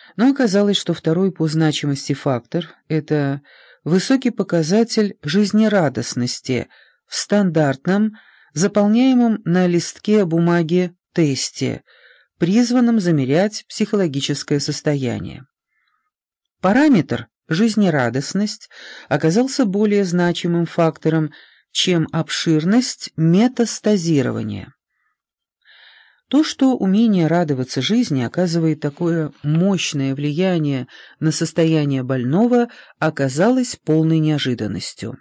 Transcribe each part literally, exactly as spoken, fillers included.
Но оказалось, что второй по значимости фактор — это высокий показатель жизнерадостности в стандартном, заполняемом на листке бумаги тесте, призванном замерять психологическое состояние. Параметр «жизнерадостность» оказался более значимым фактором, чем обширность метастазирования. То, что умение радоваться жизни оказывает такое мощное влияние на состояние больного, оказалось полной неожиданностью.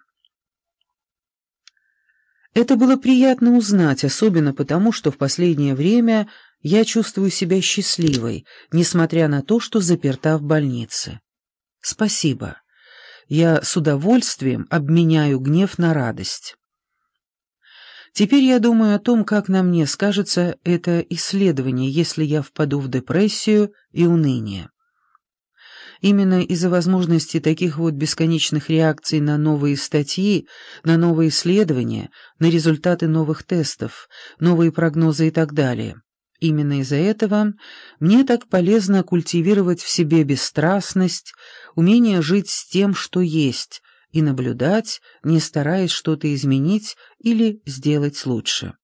Это было приятно узнать, особенно потому, что в последнее время я чувствую себя счастливой, несмотря на то, что заперта в больнице. Спасибо. Я с удовольствием обменяю гнев на радость. Теперь я думаю о том, как на мне скажется это исследование, если я впаду в депрессию и уныние. Именно из-за возможности таких вот бесконечных реакций на новые статьи, на новые исследования, на результаты новых тестов, новые прогнозы и так далее. Именно из-за этого мне так полезно культивировать в себе бесстрастность, умение жить с тем, что есть, и наблюдать, не стараясь что-то изменить или сделать лучше.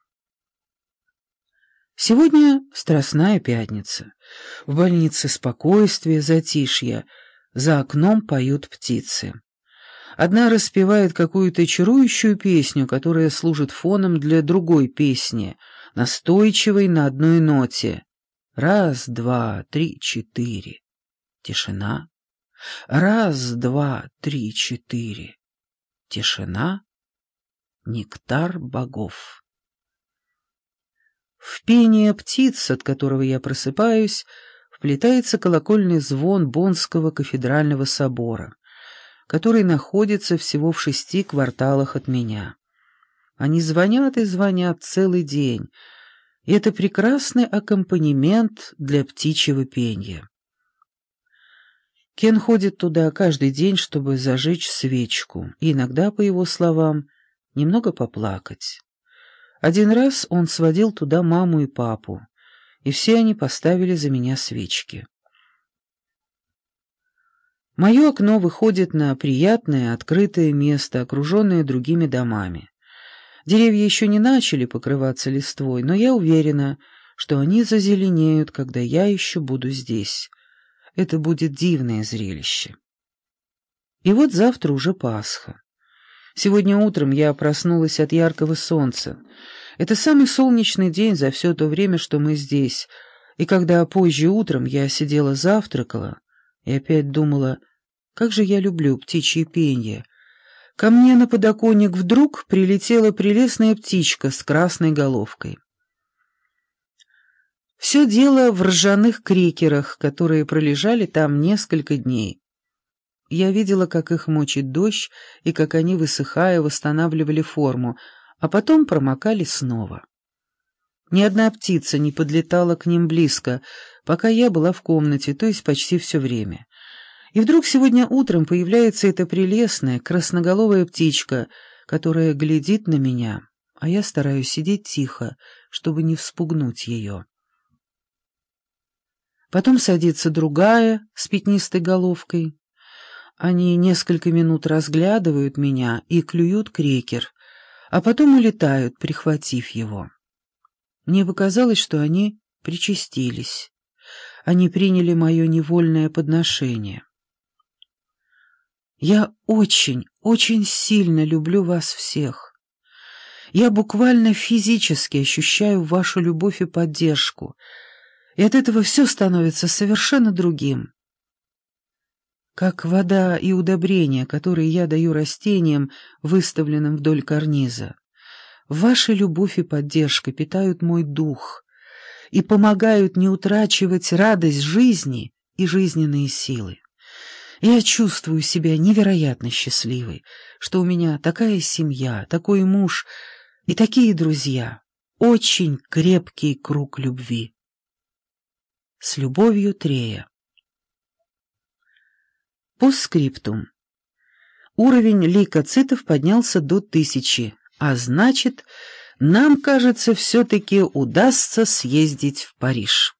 Сегодня Страстная пятница. В больнице спокойствие, затишье. За окном поют птицы. Одна распевает какую-то чарующую песню, которая служит фоном для другой песни, настойчивой на одной ноте. Раз, два, три, четыре. Тишина. Раз, два, три, четыре. Тишина. Нектар богов. В пение птиц, от которого я просыпаюсь, вплетается колокольный звон Боннского кафедрального собора, который находится всего в шести кварталах от меня. Они звонят и звонят целый день, и это прекрасный аккомпанемент для птичьего пения. Кен ходит туда каждый день, чтобы зажечь свечку, и иногда, по его словам, немного поплакать. Один раз он сводил туда маму и папу, и все они поставили за меня свечки. Мое окно выходит на приятное, открытое место, окруженное другими домами. Деревья еще не начали покрываться листвой, но я уверена, что они зазеленеют, когда я еще буду здесь. Это будет дивное зрелище. И вот завтра уже Пасха. Сегодня утром я проснулась от яркого солнца. Это самый солнечный день за все то время, что мы здесь. И когда позже утром я сидела завтракала и опять думала, как же я люблю птичье пение, ко мне на подоконник вдруг прилетела прелестная птичка с красной головкой. Все дело в ржаных крекерах, которые пролежали там несколько дней. Я видела, как их мочит дождь, и как они, высыхая, восстанавливали форму, а потом промокали снова. Ни одна птица не подлетала к ним близко, пока я была в комнате, то есть почти все время. И вдруг сегодня утром появляется эта прелестная красноголовая птичка, которая глядит на меня, а я стараюсь сидеть тихо, чтобы не вспугнуть ее. Потом садится другая с пятнистой головкой. Они несколько минут разглядывают меня и клюют крекер, а потом улетают, прихватив его. Мне показалось, что они причастились. Они приняли мое невольное подношение. Я очень, очень сильно люблю вас всех. Я буквально физически ощущаю вашу любовь и поддержку, и от этого все становится совершенно другим. Как вода и удобрения, которые я даю растениям, выставленным вдоль карниза. Ваша любовь и поддержка питают мой дух и помогают не утрачивать радость жизни и жизненные силы. Я чувствую себя невероятно счастливой, что у меня такая семья, такой муж и такие друзья, очень крепкий круг любви. С любовью, Трея. Постскриптум. Уровень лейкоцитов поднялся до тысячи, а значит, нам, кажется, все-таки удастся съездить в Париж.